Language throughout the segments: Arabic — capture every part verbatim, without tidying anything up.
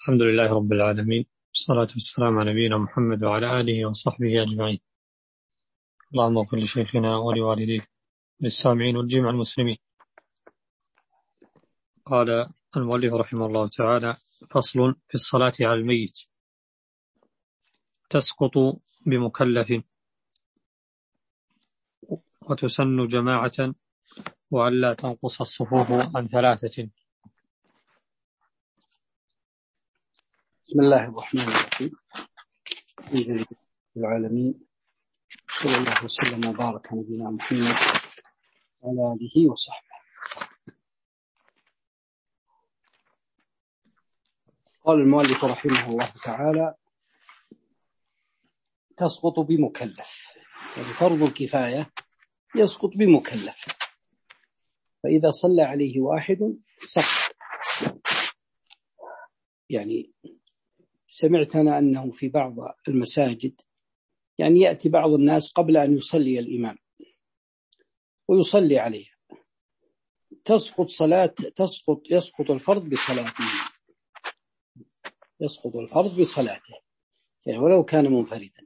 الحمد لله رب العالمين، والصلاة والسلام على نبينا محمد وعلى آله وصحبه أجمعين. اللهم اغفر لشيخنا ولوالديه للسامعين والجميع المسلمين. قال المؤلف رحمه الله تعالى: فصل في الصلاة على الميت. تسقط بمكلف، وتسن جماعة، وألا تنقص الصفوف عن ثلاثة. بسم الله الرحمن الرحيم. الحمد لله رب العالمين، صلى الله وسلم وبارك على نبينا محمد وعلى آله وصحبه. قال المؤلف رحمه الله تعالى: تسقط بمكلف، يعني فرض الكفاية يسقط بمكلف، فإذا صلى عليه واحد سقط. يعني سمعتنا أنه في بعض المساجد يعني يأتي بعض الناس قبل أن يصلي الإمام ويصلي عليه، تسقط صلاة تسقط يسقط الفرض بصلاته يسقط الفرض بصلاته يعني ولو كان منفردا.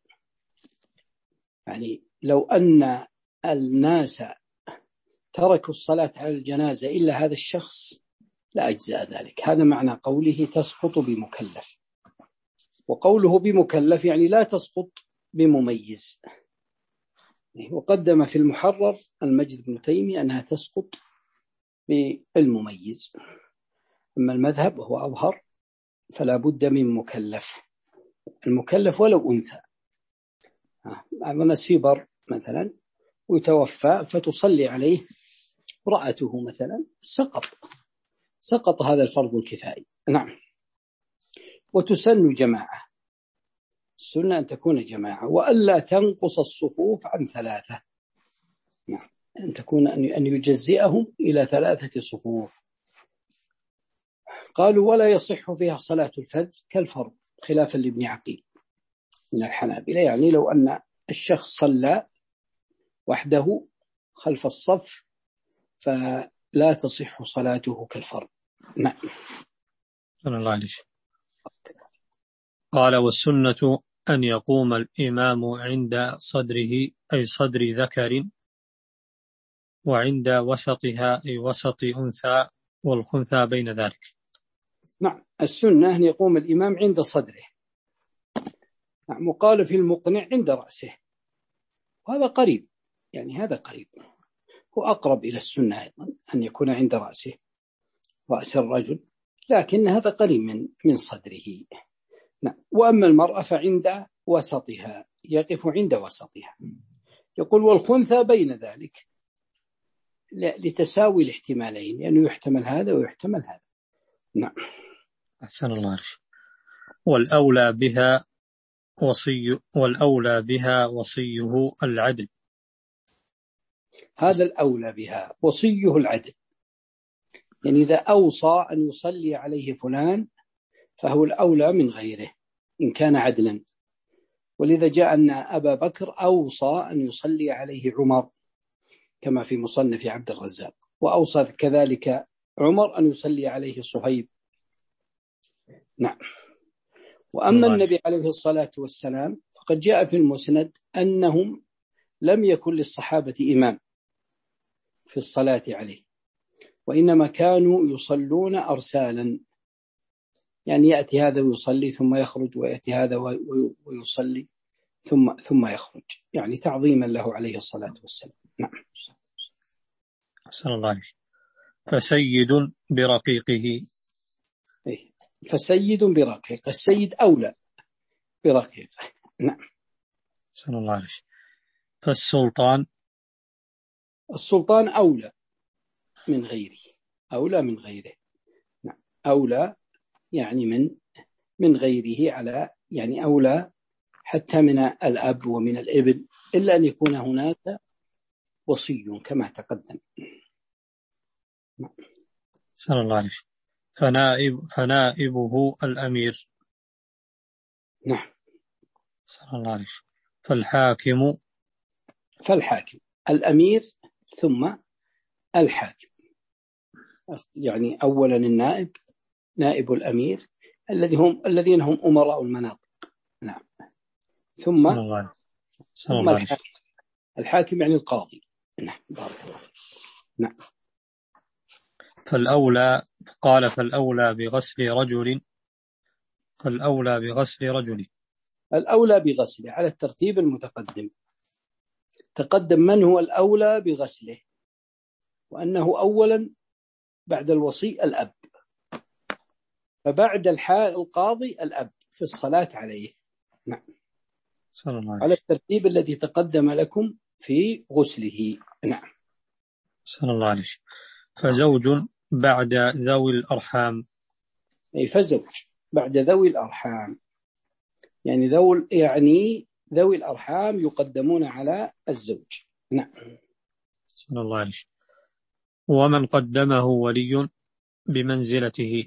يعني لو أن الناس تركوا الصلاة على الجنازة إلا هذا الشخص لا أجزاء ذلك. هذا معنى قوله تسقط بمكلف. وقوله بمكلف يعني لا تسقط بمميز. وقدم في المحرر المجد بن تيمية أنها تسقط بالمميز. أما المذهب وهو أظهر فلا بد من مكلف، المكلف ولو أنثى. بعض الناس في بر مثلا ويتوفى فتصلي عليه امرأته مثلا، سقط سقط هذا الفرض الكفائي. نعم. وتسن جماعة، السنة أن تكون جماعة، وألا تنقص الصفوف عن ثلاثة. نعم. أن تكون أن يجزئهم إلى ثلاثة صفوف. قالوا ولا يصح فيها صلاة الفذ كالفرض، خلافا لابن عقيل من الحنابلة. يعني لو أن الشخص صلى وحده خلف الصف فلا تصح صلاته كالفرض. نعم. الله عليك. قال: والسنة أن يقوم الإمام عند صدره أي صدر ذكر، وعند وسطها أي وسط أنثى، والخنثى بين ذلك. نعم. السنة أن يقوم الإمام عند صدره. نعم. وقال في المقنع عند رأسه، وهذا قريب، يعني هذا قريب، هو أقرب إلى السنة أيضا أن يكون عند رأسه، رأس الرجل، لكن هذا قريب من من صدره. نعم. وأما المرأة فعند وسطها، يقف عند وسطها. يقول والخنثى بين ذلك لتساوي الاحتمالين، لأنه يعني يحتمل هذا ويحتمل هذا. نعم. أحسن الله. والأولى بها وصي والأولى بها وصيه العدل. هذا الأولى بها وصيه العدل، يعني إذا أوصى أن يصلي عليه فلان فهو الأولى من غيره إن كان عدلا. ولذا جاء أن أبا بكر أوصى أن يصلي عليه عمر كما في مصنف عبد الرزاق، وأوصى كذلك عمر أن يصلي عليه صهيب. نعم. وأما النبي عليه الصلاة والسلام فقد جاء في المسند أنهم لم يكن للصحابة إمام في الصلاة عليه، وإنما كانوا يصلون أرسالا، يعني يأتي هذا ويصلي ثم يخرج، ويأتي هذا ويصلي ثم ثم يخرج، يعني تعظيما له عليه الصلاة والسلام. نعم. أحسن الله عليك. فسيد برقيقه. إيه. فسيد برقيقه، السيد أولى برقيقه. نعم. أحسن الله عليك. فالسلطان السلطان أولى من غيره، أولى من غيره. نعم. أولى يعني من من غيره، على يعني أولى حتى من الأب ومن الابن، إلا أن يكون هناك وصي كما تقدم. أحسن الله عليك. فنائب فنائبه الأمير. نعم. أحسن الله عليك. فالحاكم فالحاكم الأمير ثم الحاكم، يعني أولا النائب، نائب الأمير، الذي هم الذين هم أمراء المناطق. نعم. ثم الله. ثم الحاكم. الحاكم يعني القاضي. نعم. بارك الله. نعم. فالأولى قال فالأولى بغسل رجل فالأولى بغسل رجل الأولى بغسله على الترتيب المتقدم. تقدم من هو الأولى بغسله، وأنه أولا بعد الوصي الأب، فبعد القاضي الأب في الصلاة عليه. نعم. على الترتيب الذي تقدم لكم في غسله. نعم. صلى الله عليه. فزوج بعد ذوي الأرحام، أي فزوج بعد ذوي الأرحام، يعني ذوي يعني ذوي الأرحام يقدمون على الزوج. نعم. صلى الله عليه. ومن قدمه ولي بمنزلته،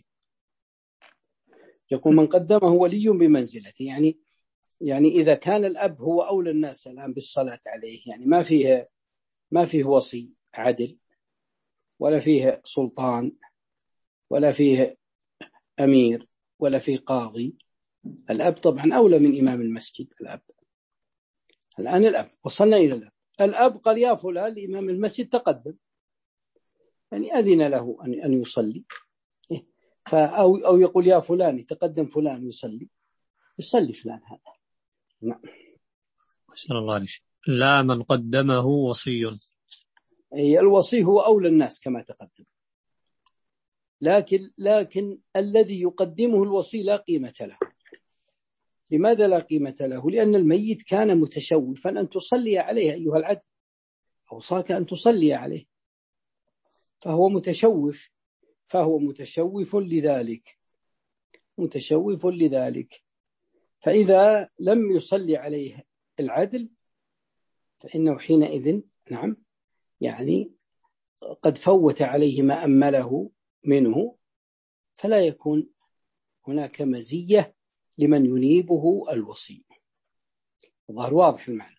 يقول من قدمه ولي بمنزلته، يعني يعني إذا كان الأب هو أولى الناس الآن بالصلاة عليه، يعني ما فيه ما فيه وصي عدل، ولا فيه سلطان، ولا فيه أمير، ولا فيه قاضي. الأب طبعا أولى من إمام المسجد. الأب الآن الأب وصلنا إلى الأب. الأب قال يا فلان الإمام المسجد تقدم، يعني أذن له أن أن يصلي، أو أو يقول يا فلان تقدم فلان يصلي، يصلي فلان هذا. نعم. صلى الله عليه. لا من قدمه وصي، أي الوصي هو أولى الناس كما تقدم، لكن لكن الذي يقدمه الوصي لا قيمة له. لماذا لا قيمة له؟ لأن الميت كان متشوفا أن تصلي عليه أيها العدل، أوصاك أن تصلي عليه، فهو متشوف فهو متشوف لذلك متشوف لذلك فإذا لم يصلي عليه العدل فإنه حينئذ نعم يعني قد فوت عليه ما أمله منه، فلا يكون هناك مزية لمن ينيبه الوصي. ظهر واضح المعنى.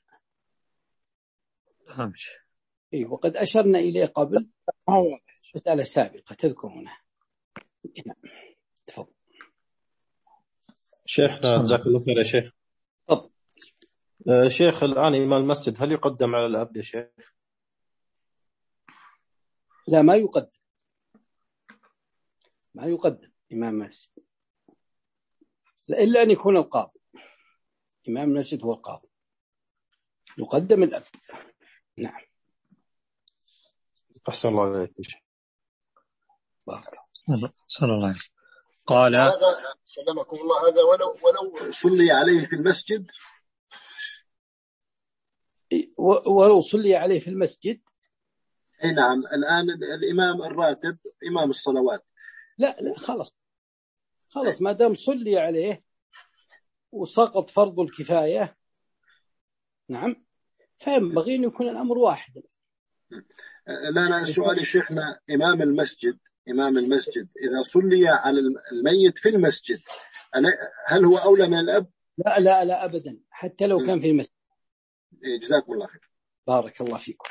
إيه، وقد أشرنا إليه قبل مسألة سابقة تذكرونها. نعم. تفضل شيخ. جزاك الله خير يا شيخ. تفضل. آه شيخ، الآن إمام المسجد هل يقدم على الأب يا شيخ؟ لا، ما يقدم ما يقدم إمام المسجد إلا أن يكون القاضي. إمام المسجد هو القاضي، يقدم الأب. نعم. أحسن الله عليك يا شيخ. صلى الله عليه. قال هذا سلمكم الله، هذا ولو ولو صلي عليه في المسجد، ولو صلي عليه في المسجد. اي نعم. الآن الإمام الراتب إمام الصلوات، لا لا خلاص خلاص ما دام صلي عليه وسقط فرض الكفاية، نعم، فينبغي أن يكون الأمر واحد. لا لا سؤالي شيخنا، إمام المسجد إمام المسجد إذا صلي على الميت في المسجد هل هو أولى من الأب؟ لا لا لا أبدا، حتى لو كان في المسجد. جزاكم الله خير. بارك الله فيكم.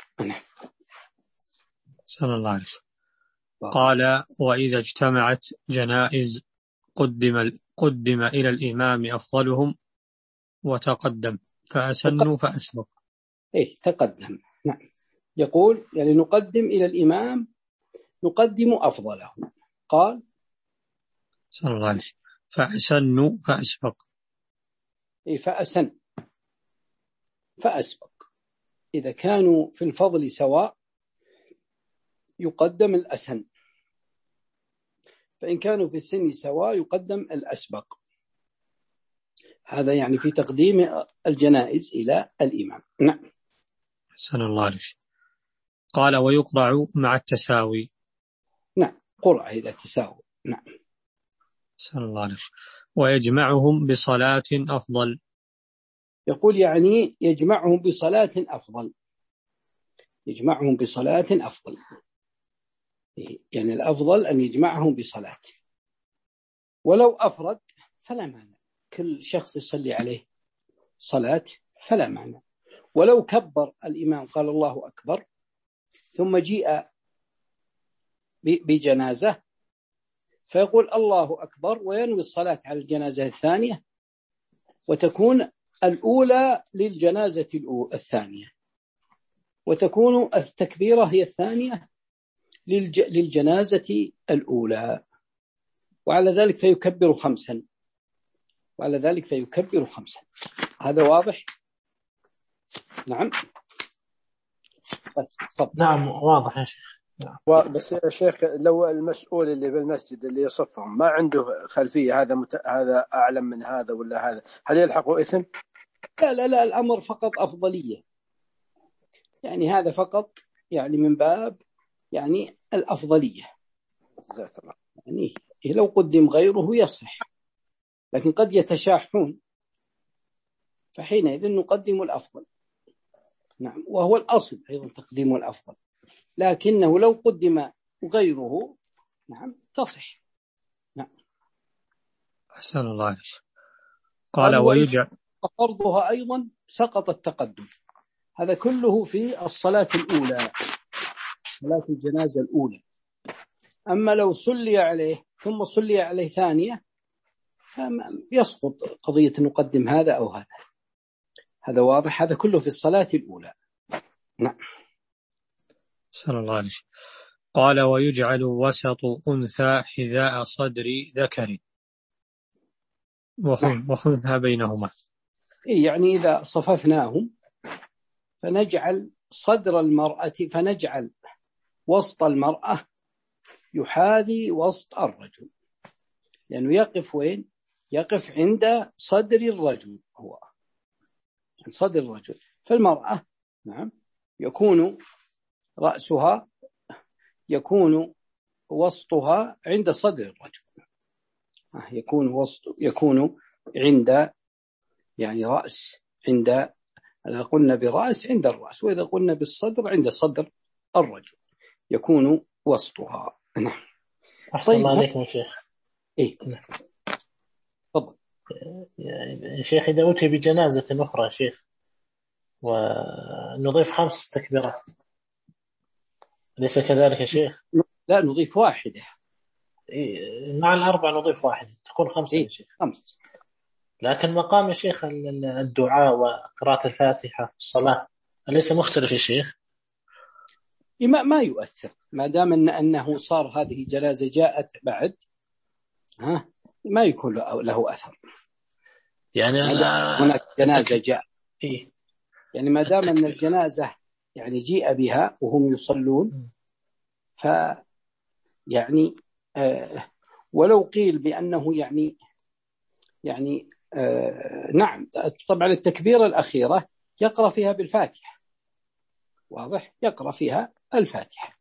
صلى الله عليه. قال وإذا اجتمعت جنائز قدم قدم إلى الإمام أفضلهم وتقدم فأسن فأسبق. إيه تقدم. نعم. يقول يعني نقدم إلى الإمام، نقدم أفضله. قال صلى الله عليه فأسن فأسبق. إيه فأسن فأسبق. إذا كانوا في الفضل سواء يقدم الأسن، فإن كانوا في السن سواء يقدم الأسبق. هذا يعني في تقديم الجنائز إلى الإمام. نعم. صلى الله عليه. قال ويقرع مع التساوي. نعم، قرعة إذا تساوي. نعم. صلى الله عليه. ويجمعهم بصلاة أفضل. يقول يعني يجمعهم بصلاة أفضل، يجمعهم بصلاة أفضل، يعني الأفضل أن يجمعهم بصلاة، ولو أفرد فلا مانع، كل شخص يصلي عليه صلاة فلا مانع. ولو كبر الإمام قال الله أكبر ثم جيء بجنازة فيقول الله أكبر وينوي الصلاة على الجنازة الثانية، وتكون الأولى للجنازة الثانية، وتكون التكبيرة هي الثانية للجنازة الأولى، وعلى ذلك فيكبر خمسا وعلى ذلك فيكبر خمسا. هذا واضح؟ نعم. نعم واضح يا شيخ. بس يا شيخ لو المسؤول اللي بالمسجد اللي يصفهم ما عنده خلفية، هذا مت... هذا أعلم من هذا ولا هذا، هل يلحقوا إثم؟ لا لا لا، الأمر فقط أفضلية، يعني هذا فقط يعني من باب يعني الأفضلية. جزاك الله. يعني لو قدم غيره يصح، لكن قد يتشاحون، فحينئذ نقدم الأفضل. نعم، وهو الأصل أيضا تقديم الأفضل، لكنه لو قدم غيره نعم تصح. نعم. أحسن الله عليك. قال ويجعل فرضها أيضا سقط التقدم. هذا كله في الصلاة الأولى، صلاة الجنازة الأولى. أما لو صلي عليه ثم صلي عليه ثانية يسقط قضية نقدم هذا أو هذا. هذا واضح، هذا كله في الصلاة الأولى. نعم. صلى الله عليه. قال ويجعل وسط أنثى حذاء صدر ذكر وخنثى بينهما. يعني إذا صففناهم فنجعل صدر المرأة، فنجعل وسط المرأة يحاذي وسط الرجل، لأنه يعني يقف وين؟ يقف عند صدر الرجل، هو صدر الرجل. فالمرأة نعم يكون رأسها يكون وسطها عند صدر الرجل، يكون وسط يكون عند يعني رأس، عند إذا قلنا برأس عند الرأس، وإذا قلنا بالصدر عند صدر الرجل يكون وسطها. نعم. أحسن الله عليكم يا شيخ. إيه تفضل يا شيخ. إذا أتي بجنازة أخرى يا شيخ ونضيف خمس تكبيرات، أليس كذلك يا شيخ؟ لا، نضيف واحدة. مع الأربع نضيف واحدة تكون خمسة. إيه؟ يا شيخ خمس. لكن مقام يا شيخ الدعاء وقراءة الفاتحة في الصلاة أليس مختلف يا شيخ؟ ما ما يؤثر، ما دام أن أنه صار هذه جنازة جاءت بعد، ها ما يكون له أثر. يعني هناك جنازة جاء إيه؟ يعني ما دام أن الجنازة يعني جيء بها وهم يصلون، ف يعني آه ولو قيل بأنه يعني يعني آه نعم طبعا التكبيرة الأخيرة يقرأ فيها بالفاتحة، واضح، يقرأ فيها الفاتحة.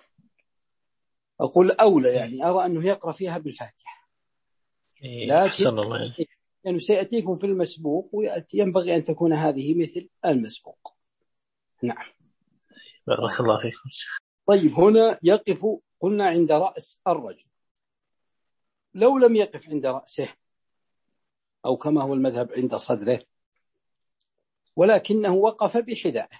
أقول أولى يعني أرى أنه يقرأ فيها بالفاتحة، لكن لأنه يعني سيأتيكم في المسبوق وينبغي أن تكون هذه مثل المسبوق. نعم. بارك الله فيكم. طيب هنا يقف قلنا عند رأس الرجل، لو لم يقف عند رأسه أو كما هو المذهب عند صدره ولكنه وقف بحذائه،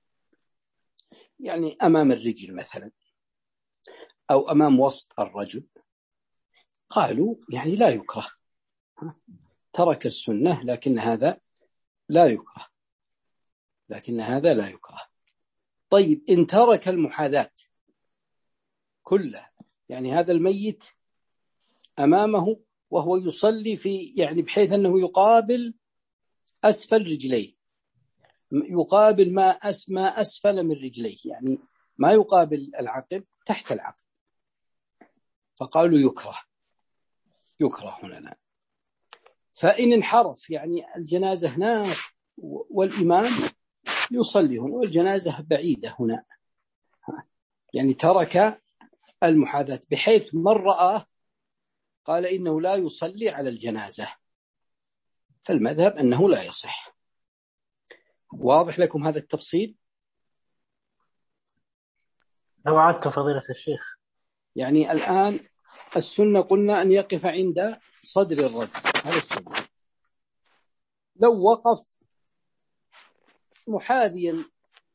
يعني أمام الرجل مثلا أو أمام وسط الرجل، قالوا يعني لا يكره، ترك السنة لكن هذا لا يكره، لكن هذا لا يكره. طيب إن ترك المحاذاة كلها، يعني هذا الميت أمامه وهو يصلي في يعني بحيث أنه يقابل أسفل رجليه، يقابل ما أس ما أسفل من رجليه، يعني ما يقابل العقب، تحت العقب، فقالوا يكره يكره هنا. فإن انحرف يعني الجنازة هناك والإمام يصلي هنا والجنازة بعيدة هنا، يعني ترك المحاذاة بحيث من رآه قال إنه لا يصلي على الجنازة، فالمذهب أنه لا يصح. واضح لكم هذا التفصيل؟ لو عدت فضيلة الشيخ. يعني الآن السنة قلنا أن يقف عند صدر الرجل، هذا السنة. لو وقف محاذيا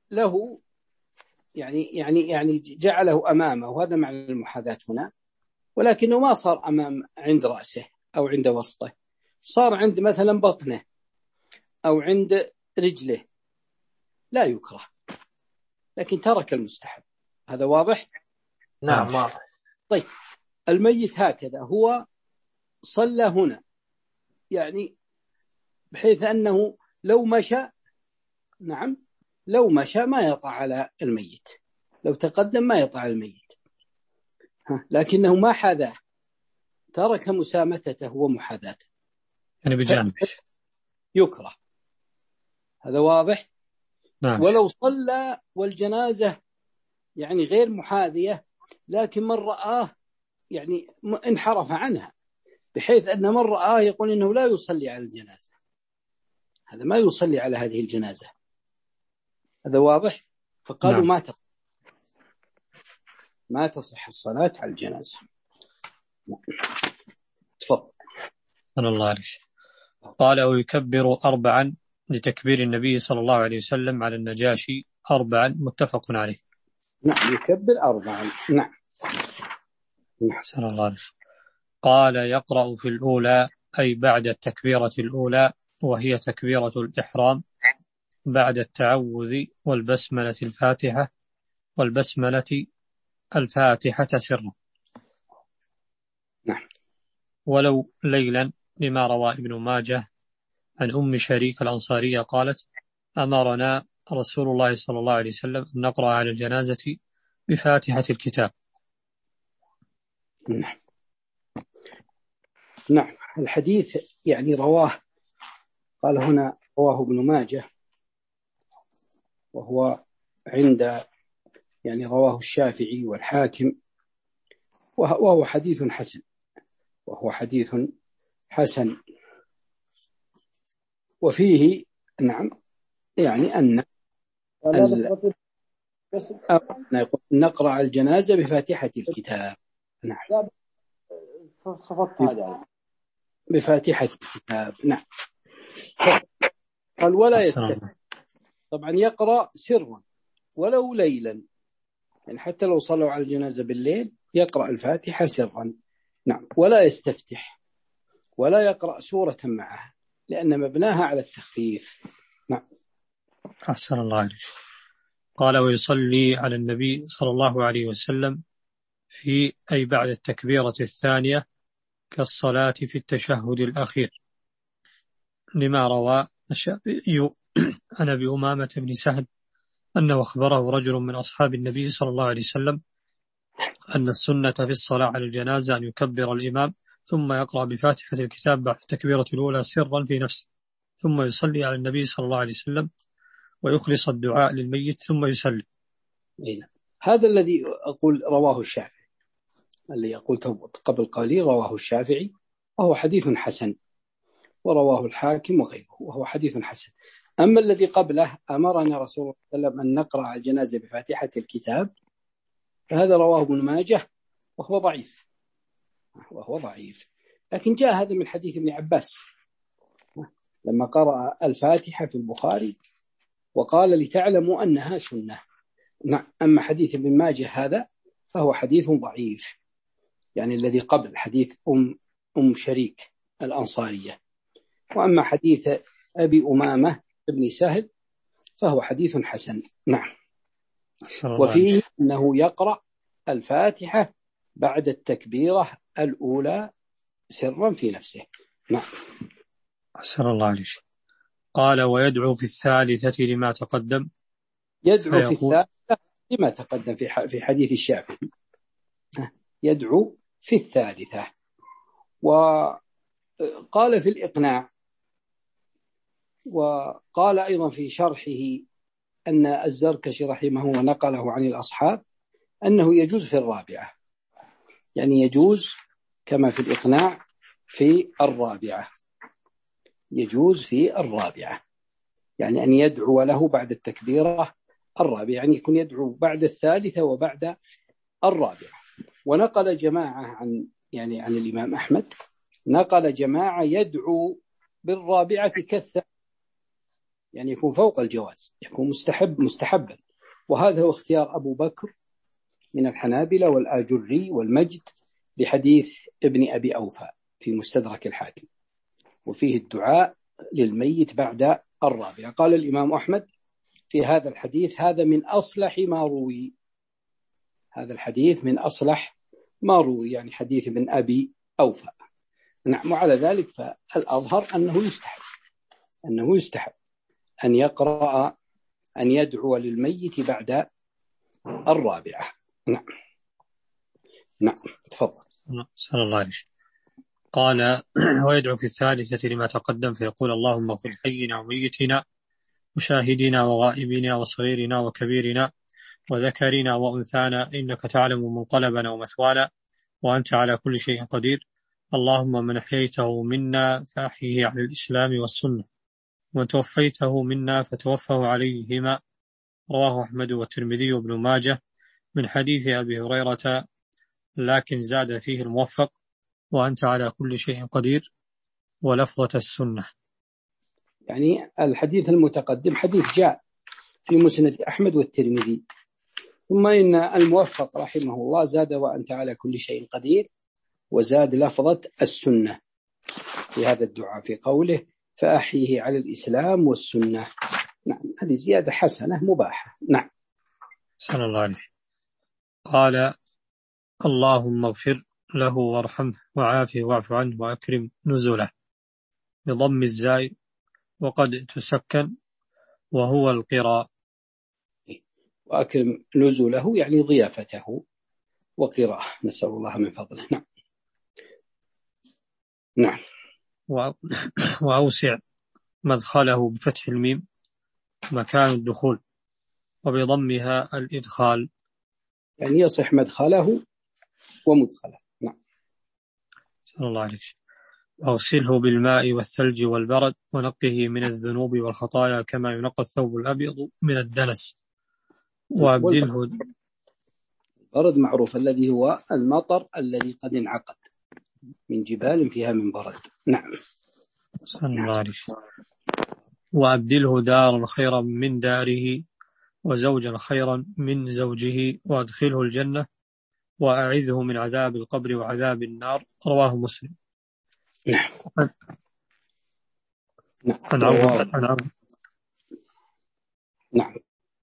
له يعني يعني يعني جعله أمامه، وهذا معنى المحاذاة هنا، ولكنه ما صار أمام عند رأسه أو عند وسطه، صار عند مثلا بطنه أو عند رجله، لا يكره، لكن ترك المستحب. هذا واضح؟ نعم واضح. طيب الميت هكذا هو صلى هنا، يعني بحيث أنه لو مشى، نعم لو مشى ما يطع على الميت، لو تقدم ما يطع على الميت، ها. لكنه ما حاذاه، ترك مسامتته ومحاذاته، يعني بجانب يكره. هذا واضح؟ نعم. ولو صلى والجنازة يعني غير محاذية، لكن من رآه يعني انحرف عنها، بحيث أن من رآه يقول إنه لا يصلي على الجنازة، هذا ما يصلي على هذه الجنازة. هذا واضح؟ فقالوا نعم. ما تصح ما تصح الصلاة على الجنازة. تفضل. أنا الله عليك. قال ويكبر أربعا لتكبير النبي صلى الله عليه وسلم على النجاشي أربعا، متفق عليه. نعم يكبر أربعا. نعم. نعم. الله عليك. قال يقرأ في الأولى أي بعد التكبيرة الأولى، وهي تكبيرة الإحرام، بعد التعوذ والبسملة الفاتحة والبسملة الفاتحة سرا. نعم. ولو ليلا، لما روى ابن ماجه عن أم شريك الأنصارية قالت أمرنا رسول الله صلى الله عليه وسلم أن نقرأ على الجنازة بفاتحة الكتاب. نعم. نعم. الحديث يعني رواه، قال هنا رواه ابن ماجه، وهو عند يعني رواه الشافعي والحاكم، وهو حديث حسن، وهو حديث حسن وفيه نعم يعني أن نقول نقرأ الجنازة بفاتحة الكتاب. نعم بفاتحة الكتاب. نعم. قال ولا يستفتح، طبعا يقرأ سرا ولو ليلا، يعني حتى لو صلوا على الجنازة بالليل يقرأ الفاتحة سرا. نعم. ولا يستفتح ولا يقرأ سورة معها، لأن مبناها على التخفيف. نعم. أحسن الله عليك. قال ويصلي على النبي صلى الله عليه وسلم في أي بعد التكبيرة الثانية كالصلاة في التشهد الأخير، لما روى الشافعي عن أبي أمامة بن سهل أنه أخبره رجل من أصحاب النبي صلى الله عليه وسلم أن السنة في الصلاة على الجنازة أن يكبر الإمام ثم يقرأ بفاتحة الكتاب بعد التكبيرة الأولى سرا في نفسه، ثم يصلي على النبي صلى الله عليه وسلم ويخلص الدعاء للميت ثم يسلم. هذا الذي أقول رواه الشافعي، اللي قلته قبل قليل رواه الشافعي، وهو حديث حسن، ورواه الحاكم وغيره، وهو حديث حسن. أما الذي قبله أمرنا رسول الله صلى الله عليه وسلم أن نقرأ على الجنازة بفاتحة الكتاب، فهذا رواه ابن ماجه وهو ضعيف، وهو ضعيف. لكن جاء هذا من حديث ابن عباس لما قرأ الفاتحة في البخاري وقال لتعلموا أنها سنة. نعم. أما حديث ابن ماجه هذا فهو حديث ضعيف، يعني الذي قبل حديث أم, أم شريك الأنصارية. وأما حديث أبي أمامة ابن سهل فهو حديث حسن. نعم. وفيه أنه يقرأ الفاتحة بعد التكبيرة الأولى سرا في نفسه. نعم. أسأل الله عليك. قال ويدعو في الثالثة لما تقدم، يدعو في الثالثة لما تقدم في حديث الشافعي، يدعو في الثالثة. وقال في الإقناع، وقال أيضا في شرحه أن الزركشي رحمه الله نقله عن الأصحاب أنه يجوز في الرابعة، يعني يجوز كما في الإقناع في الرابعة، يجوز في الرابعة، يعني أن يدعو له بعد التكبيرة الرابعة، يعني يكون يدعو بعد الثالثة وبعد الرابعة. ونقل جماعة عن يعني عن الإمام أحمد، نقل جماعة يدعو بالرابعة كالثالثة، يعني يكون فوق الجواز، يكون مستحب مستحبا. وهذا هو اختيار أبو بكر من الحنابلة والآجري والمجد بحديث ابن أبي أوفى في مستدرك الحاكم، وفيه الدعاء للميت بعد الرابعة. قال الإمام أحمد في هذا الحديث: هذا من أصلح ما روي. هذا الحديث من أصلح ما روي، يعني حديث ابن أبي أوفى. نعم. وعلى ذلك فالأظهر أنه يستحب أنه يستحب أن يقرأ أن يدعو للميت بعد الرابعة. نعم. نعم تفضل. صلى الله عليه وسلم. قال: ويدعو في الثالثة لما تقدم فيقول: اللهم اغفر حينا وميتنا وشاهدنا وغائبنا وصغيرنا وكبيرنا وذكرنا وأنثانا إنك تعلم منقلبنا ومثوانا وأنت على كل شيء قدير. اللهم من أحييته منا فأحيه على الإسلام والسنة ومن توفيته منا فتوفه عليهما. رواه أحمد والترمذي وابن ماجه من حديث أبي هريرة، لكن زاد فيه الموفق وأنت على كل شيء قدير ولفظة السنة. يعني الحديث المتقدم حديث جاء في مسند أحمد والترمذي، ثم إن الموفق رحمه الله زاد وأنت على كل شيء قدير، وزاد لفظة السنة في هذا الدعاء في قوله فأحيه على الإسلام والسنة. نعم، هذه زيادة حسنة مباحة. نعم. صلى الله عليه وسلم. قال: اللهم اغفر له وارحمه وعافه واعف عنه وأكرم نزله، بضم الزاي وقد تسكن وهو القراء. وأكرم نزله يعني ضيافته وقراءه، نسأل الله من فضله. نعم. نعم. وأوسع مدخله بفتح الميم مكان الدخول، وبضمها الإدخال، يعني يصح مدخله ومدخله. نعم. صلى الله عليه وسلم. أغسله بالماء والثلج والبرد ونقه من الذنوب والخطايا كما ينقى الثوب الأبيض من الدنس. وأبدله. البرد معروف الذي هو المطر الذي قد انعقد من جبال فيها من برد. نعم. صلى الله عليه وسلم. وأبدله دارا خيرا من داره وزوجا خيرا من زوجه وأدخله الجنة وأعذه من عذاب القبر وعذاب النار. رواه مسلم. نعم. عن عوف نعم.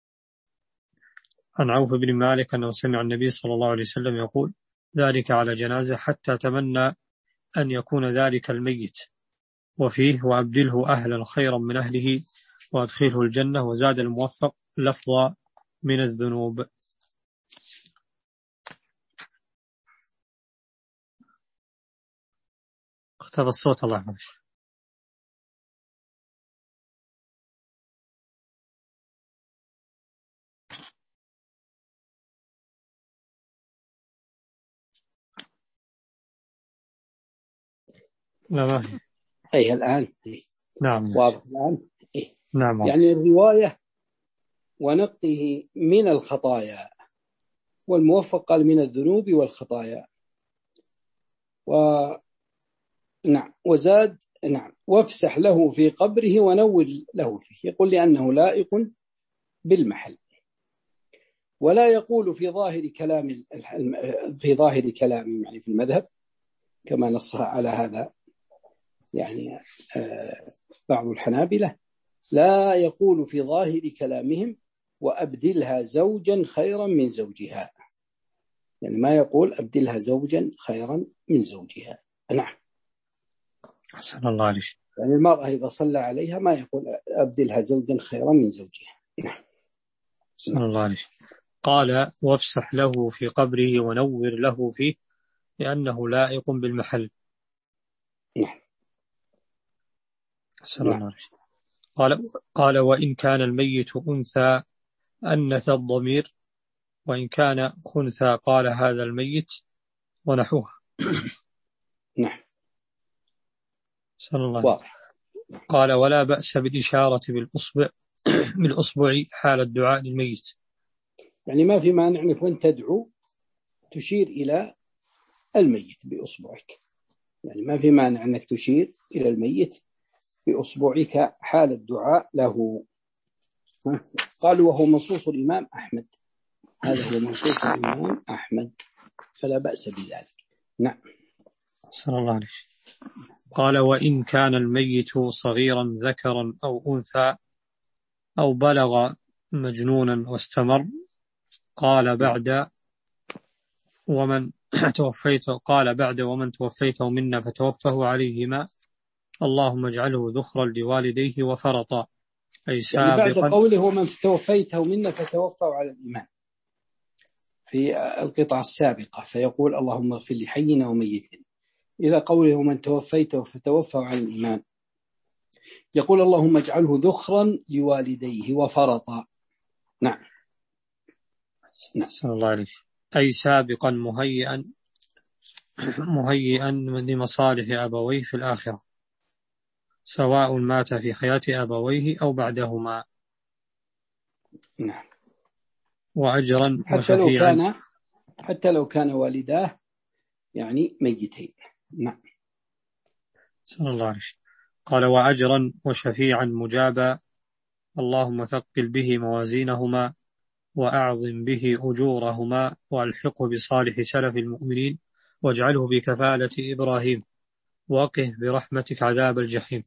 عن عوف بن مالك أنه سمع النبي صلى الله عليه وسلم يقول: ذلك على جنازة حتى تمنى أن يكون ذلك الميت. وفيه: وأبدله أهلا خيرا من أهله وأدخله الجنة. وزاد الموفق لفظا من الذنوب. اختفى الصوت، الله يحفظك. لا ما هي. أي الآن. نعم. واضح الآن. إيه. نعم. يعني الرواية ونقه من الخطايا، والموفق قال من الذنوب والخطايا. ونعم. وزاد نعم وافسح له في قبره ونور له فيه، يقول لأنه لائق بالمحل. ولا يقول في ظاهر كلام في ظاهر كلام يعني في المذهب كما نصها على هذا يعني بعض الحنابلة، لا يقول في ظاهر كلامهم وأبدلها زوجا خيرا من زوجها، يعني ما يقول أبدلها زوجا خيرا من زوجها. نعم. صلى الله عليه وسلم. يعني المرأة إذا صلى عليها ما يقول أبدلها زوجا خيرا من زوجها. نعم. صلى الله عليه وسلم. قال: وافسح له في قبره ونور له فيه لأنه لائق بالمحل. نعم. صلى الله عليه وسلم. قال قال وإن كان الميت أنثى أنث الضمير، وإن كان خنثى قال هذا الميت، ونحوها. نعم. صلى الله عليه وسلم. قال: ولا بأس بالإشارة بالأصبع بالأصبع حال الدعاء للميت، يعني ما في مانع أنك وأنت تدعو تشير إلى الميت بأصبعك، يعني ما في مانع أنك تشير إلى الميت بأصبعك حال الدعاء له. قالوا وهو منصوص الإمام أحمد، هذا هو منصوص الإمام أحمد، فلا بأس بذلك. نعم. صلى الله عليه وسلم. قال وإن كان الميت صغيرا ذكرا أو أنثى أو بلغ مجنونا واستمر، قال بعد ومن توفيت قال بعد ومن توفيته منا فتوفه عليهما اللهم اجعله ذخرا لوالديه وفرطا، أي سابقا. يعني بعد قوله ومن توفيته منا فتوفوا على الإيمان في القطعة السابقة، فيقول اللهم اغفر لحينا وميتنا، إلى قوله ومن توفيته فتوفوا على الإيمان يقول اللهم اجعله ذخرا لوالديه وفرطا. نعم. نعم. صلى الله عليه، أي سابقا مهيئا مهيئا لمصالح أبويه في الآخرة، سواء مات في حياة أبويه أو بعدهما. نعم. وأجرا حتى لو وشفيعا كان حتى لو كان والداه يعني ميتين. نعم. صلى الله عليه وسلم. قال وأجرا وشفيعا مجابا، اللهم ثقل به موازينهما وأعظم به أجورهما وألحقه بصالح سلف المؤمنين واجعله بكفالة إبراهيم وقه برحمتك عذاب الجحيم.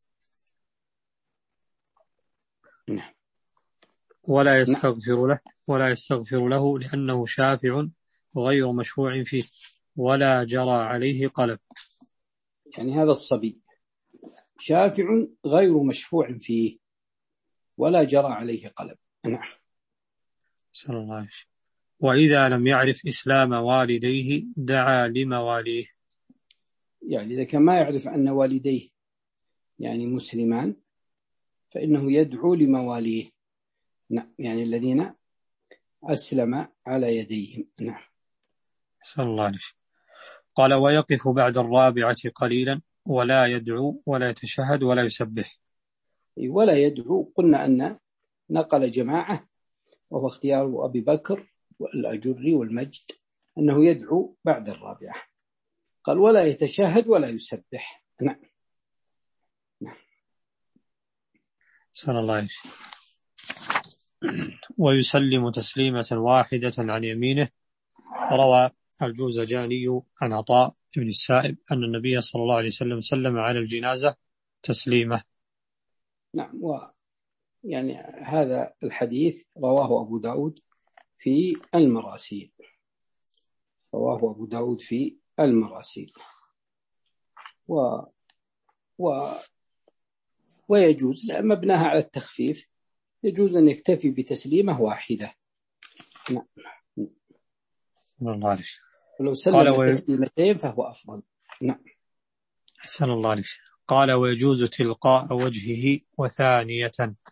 نعم. ولا يستغفر له ولا يستغفر له لأنه شافع غير مشفوع فيه ولا جرى عليه قلب. يعني هذا الصبي شافع غير مشفوع فيه ولا جرى عليه قلب. نعم. صلى الله عليه وسلم. وإذا لم يعرف إسلام والديه دعا لمواليه. يعني إذا كان ما يعرف أن والديه يعني مسلمان فإنه يدعو لمواليه. نعم. يعني الذين أسلم على يديهم. نعم. صلى الله عليه وسلم. قال ويقف بعد الرابعة قليلا ولا يدعو ولا يتشهد ولا يسبح. ولا يدعو قلنا أن نقل جماعة وهو اختيار أبي بكر والأجري والمجد أنه يدعو بعد الرابعة. قال ولا يتشهد ولا يسبح. نعم. نعم. صلى الله عليه وسلم. ويسلم تسليمة واحدة عن يمينه. روى الجوزجاني عن عطاء بن السائب أن النبي صلى الله عليه وسلم سلم على الجنازة تسليمة. نعم. ويعني هذا الحديث رواه أبو داود في المراسيل رواه أبو داود في المراسيل و... و... ويجوز لأن مبناها على التخفيف يجوز أن يكتفي بتسليمة واحدة. نعم. الله عليه. ولو سلم و... تسليمتين فهو أفضل. نعم. حسن الله عليه. قال ويجوز تلقاء وجهه وثانية.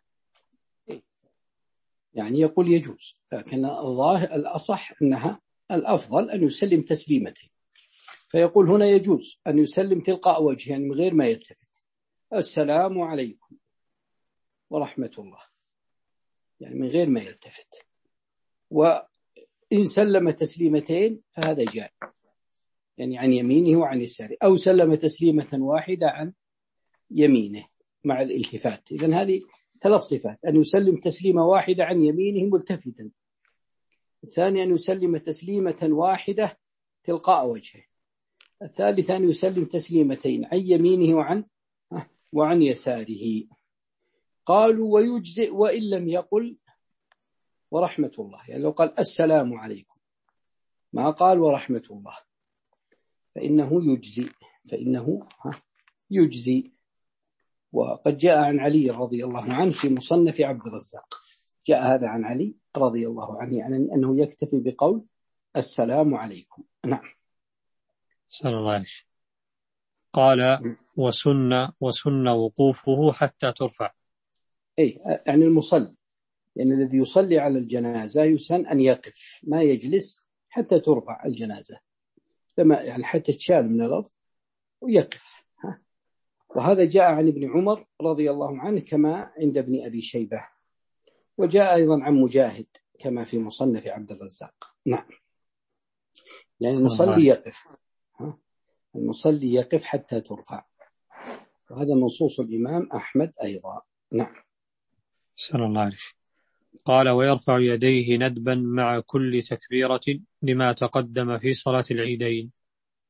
يعني يقول يجوز، لكن الظاهر الأصح أنها الأفضل أن يسلم تسليمتين، فيقول هنا يجوز أن يسلم تلقاء وجهه يعني من غير ما يلتفت، السلام عليكم ورحمة الله، يعني من غير ما يلتفت. وإن سلم تسليمتين فهذا جاء يعني عن يمينه وعن يساره، أو سلم تسليمة واحدة عن يمينه مع الالتفات. إذن هذه ثلاث صفات: أن يسلم تسليمة واحدة عن يمينه ملتفتا، الثاني أن يسلم تسليمة واحدة تلقاء وجهه، الثالث أن يسلم تسليمتين عن يمينه وعن وعن يساره. قالوا ويجزئ وإن لم يقل ورحمة الله، يعني لو قال السلام عليكم ما قال ورحمة الله فإنه يجزي فإنه يجزي. وقد جاء عن علي رضي الله عنه في مصنف عبد الرزاق، جاء هذا عن علي رضي الله عنه يعني أنه يكتفي بقول السلام عليكم. نعم. صلى الله عليه وسلم. قال وسن وسن وقوفه حتى ترفع. أي يعني المصلي يعني الذي يصلي على الجنازة يسن أن يقف ما يجلس حتى ترفع الجنازة، لما يعني حتى تشال من الأرض ويقف. وهذا جاء عن ابن عمر رضي الله عنه كما عند ابن أبي شيبة، وجاء أيضا عن مجاهد كما في مصنف عبد الرزاق. نعم. يعني المصلي يقف المصلي يقف حتى ترفع، وهذا منصوص الإمام أحمد أيضا. نعم. صلى الله عليه وسلم. قال ويرفع يديه ندبا مع كل تكبيرة لما تقدم في صلاة العيدين.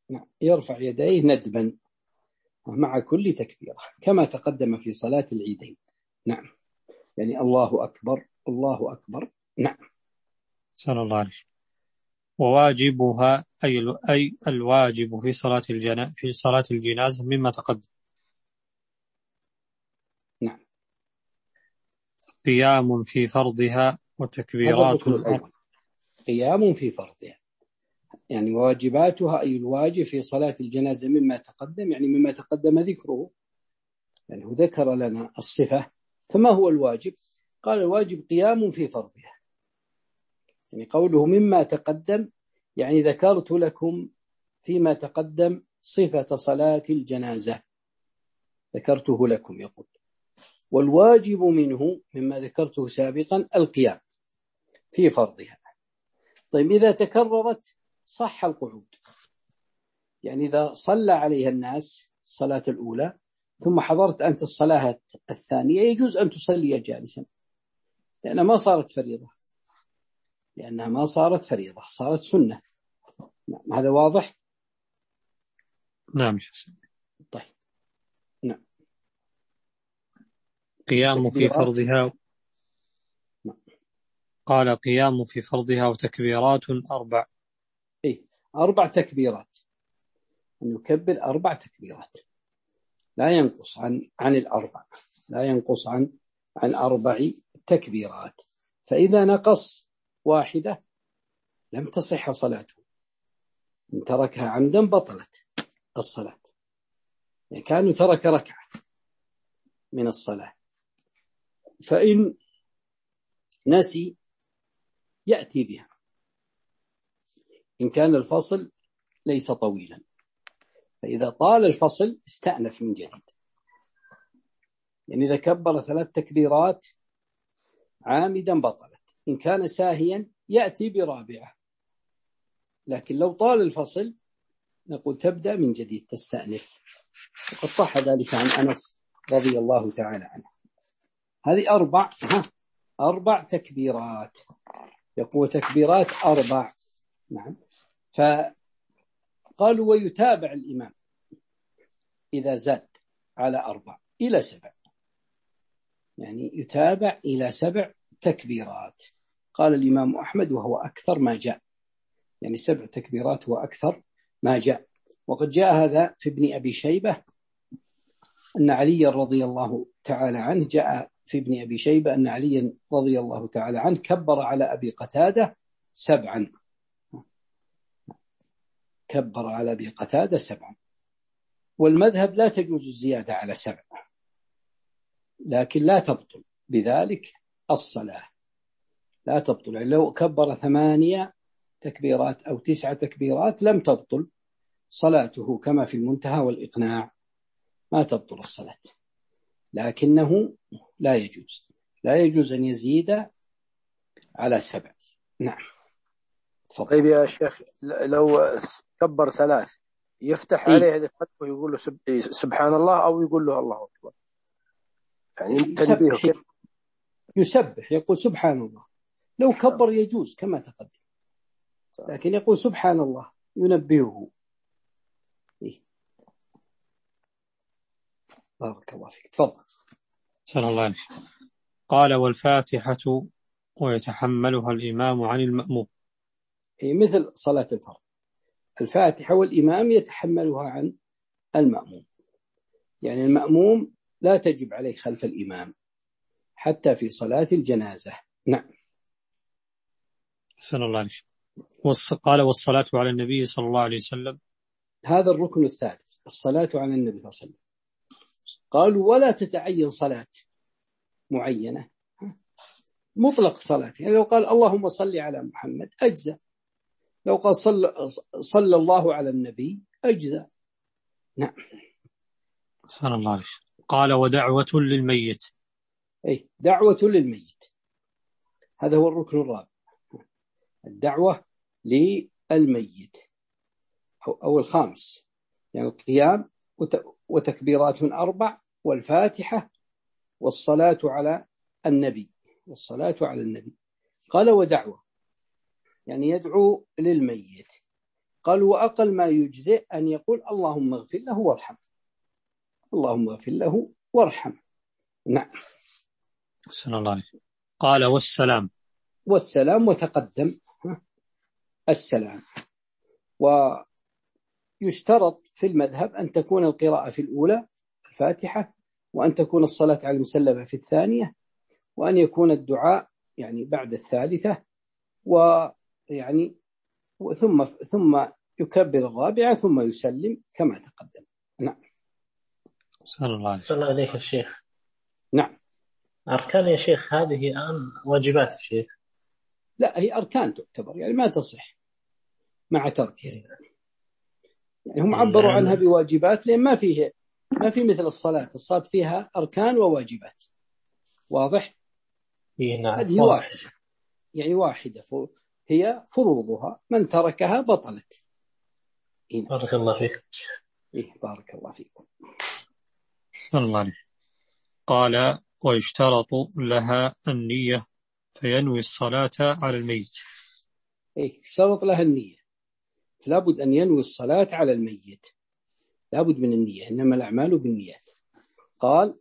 نعم يرفع يديه ندبا مع كل تكبيرة كما تقدم في صلاة العيدين. نعم يعني الله أكبر الله أكبر. نعم. صلى الله عليه وسلم. وواجبها أي أي الواجب في صلاة الجنا في صلاة الجنازة مما تقدم. نعم. قيام في فرضها وتكبيرات. قيام في فرضها يعني واجباتها أي الواجب في صلاة الجنازة مما تقدم يعني مما تقدم ذكره يعني هو ذكر لنا الصفة فما هو الواجب؟ قال الواجب قيام في فرضها يعني قوله مما تقدم يعني ذكرت لكم فيما تقدم صفة صلاة الجنازة ذكرته لكم يقول والواجب منه مما ذكرته سابقا القيام في فرضها. طيب إذا تكررت صح القعود يعني إذا صلى عليها الناس الصلاة الأولى ثم حضرت أنت الصلاة الثانية يجوز أن تصلي جالسا لأنها ما صارت فريضة لأنها ما صارت فريضة صارت سنة. نعم هذا واضح. نعم. طيب. نعم. قيام في فرضها. نعم. قال قيام في فرضها وتكبيرات أربع. إيه أربع تكبيرات أن يكبر أربع تكبيرات لا ينقص عن عن الأربع لا ينقص عن عن أربع تكبيرات فإذا نقص واحدة لم تصح صلاته إن تركها عمدا بطلت الصلاة يعني كانوا ترك ركعة من الصلاة فإن نسي يأتي بها إن كان الفصل ليس طويلا فإذا طال الفصل استأنف من جديد يعني إذا كبر ثلاث تكبيرات عامدا بطلت إن كان ساهيا يأتي برابعة لكن لو طال الفصل نقول تبدأ من جديد تستأنف وقد صح ذلك عن أنس رضي الله تعالى عنه. هذه أربع ها أربع تكبيرات يقول تكبيرات أربع. نعم. فقالوا ويتابع الإمام إذا زاد على أربع إلى سبع يعني يتابع إلى سبع تكبيرات. قال الإمام أحمد وهو أكثر ما جاء يعني سبع تكبيرات هو أكثر ما جاء. وقد جاء هذا في ابن أبي شيبة أن علي رضي الله تعالى عنه جاء في ابن أبي شيبة أن علي رضي الله تعالى عنه كبر على أبي قتادة سبعا كبر على أبي قتادة سبعا. والمذهب لا تجوز الزيادة على سبع لكن لا تبطل بذلك الصلاة لا تبطل يعني لو كبر ثمانية تكبيرات أو تسعة تكبيرات لم تبطل صلاته كما في المنتهى والإقناع ما تبطل الصلاة لكنه لا يجوز لا يجوز أن يزيد على سبع. نعم. طيب يا شيخ لو كبر ثلاث يفتح إيه؟ عليه الفتح ويقول له سب... سبحان الله أو يقول له الله أكبر يعني تنبيه كيف يسبح يقول سبحان الله لو كبر يجوز كما تقدم لكن يقول سبحان الله ينبهه. إيه؟ بارك الله فيك تفضل. صلى الله عليه وسلم. قال والفاتحة ويتحملها الإمام عن المأموم. هي مثل صلاة الفرض الفاتحة والإمام يتحملها عن المأموم يعني المأموم لا تجب عليه خلف الإمام حتى في صلاة الجنازة. نعم. صلى الله عليه وسلم. قال والصلاة على النبي صلى الله عليه وسلم. هذا الركن الثالث الصلاة على النبي صلى الله عليه وسلم. قالوا ولا تتعين صلاة معينة مطلق صلاة يعني لو قال اللهم صل على محمد أجزى لو قال صلى, صلى الله على النبي أجزى. نعم. صلى الله عليه وسلم. قال ودعوة للميت. أي دعوة للميت هذا هو الركن الرابع الدعوة للميت أو, أو الخامس يعني القيام وتكبيرات أربع والفاتحة والصلاة على النبي والصلاة على النبي. قال ودعوة يعني يدعو للميت. قال وأقل ما يجزئ أن يقول اللهم اغفر له وارحمه، اللهم اغفر له وارحمه. نعم. أحسن الله عليك. قال والسلام. والسلام وتقدم السلام. ويشترط في المذهب أن تكون القراءة في الأولى الفاتحة، وأن تكون الصلاة على المسلمة في الثانية، وأن يكون الدعاء يعني بعد الثالثة، ويعني ثم ثم يكبر الرابعة ثم يسلم كما تقدم. نعم. صلى الله عليه صلى الله عليك يا شيخ. نعم. أركان يا شيخ هذه أم واجبات يا شيخ؟ لا، هي أركان تعتبر، يعني ما تصح مع تركها. يعني هم عبروا عنها بواجبات لأن ما فيه ما في مثل الصلاة، الصلاة فيها أركان وواجبات. واضح؟ نعم. هذه واحدة، يعني واحدة هي فروضها، من تركها بطلت. بارك الله فيك. إيه بارك الله فيكم. الله عليه. قال ويشترط لها النية فينوي الصلاة على الميت. إيه اشترط لها النية، لابد أن ينوي الصلاة على الميت، لابد من النية، إنما الأعمال بالنيات. قال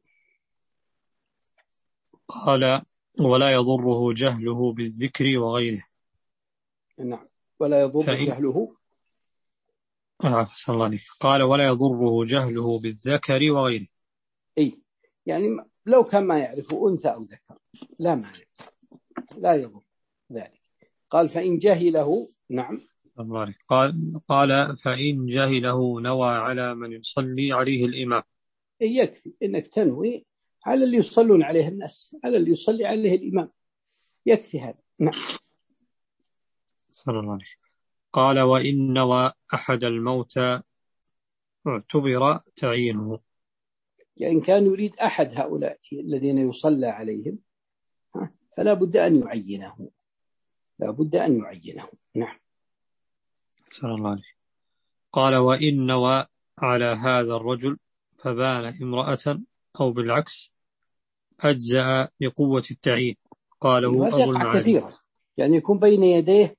قال ولا يضره جهله بالذكر وغيره. نعم. ولا يضر فإن... جهله. آه الله عليك. قال ولا يضره جهله بالذكر وغيره. إيه يعني لو كان ما يعرف أنثى أو ذكر لا مانع، لا يضر ذلك. قال فإن جهله. نعم. الله عليك. قال قال فإن جهله نوى على من يصلي عليه الإمام. إيه يكفي إنك تنوي على اللي يصلون عليه الناس، على اللي يصلي عليه الإمام، يكفي هذا. نعم. صلى الله عليه. قال وإن نوى أحد الموتى اعتبر تعيينه. يعني إن كان يريد أحد هؤلاء الذين يصلى عليهم فلا بد أن يعينه، لا بد أن يعينه. نعم. صلى الله عليه. قال وإن نوى على هذا الرجل فبان امرأة أو بالعكس أجزأ لقوة التعيين. قاله أبو المعالي. كثيرا، يعني يكون بين يديه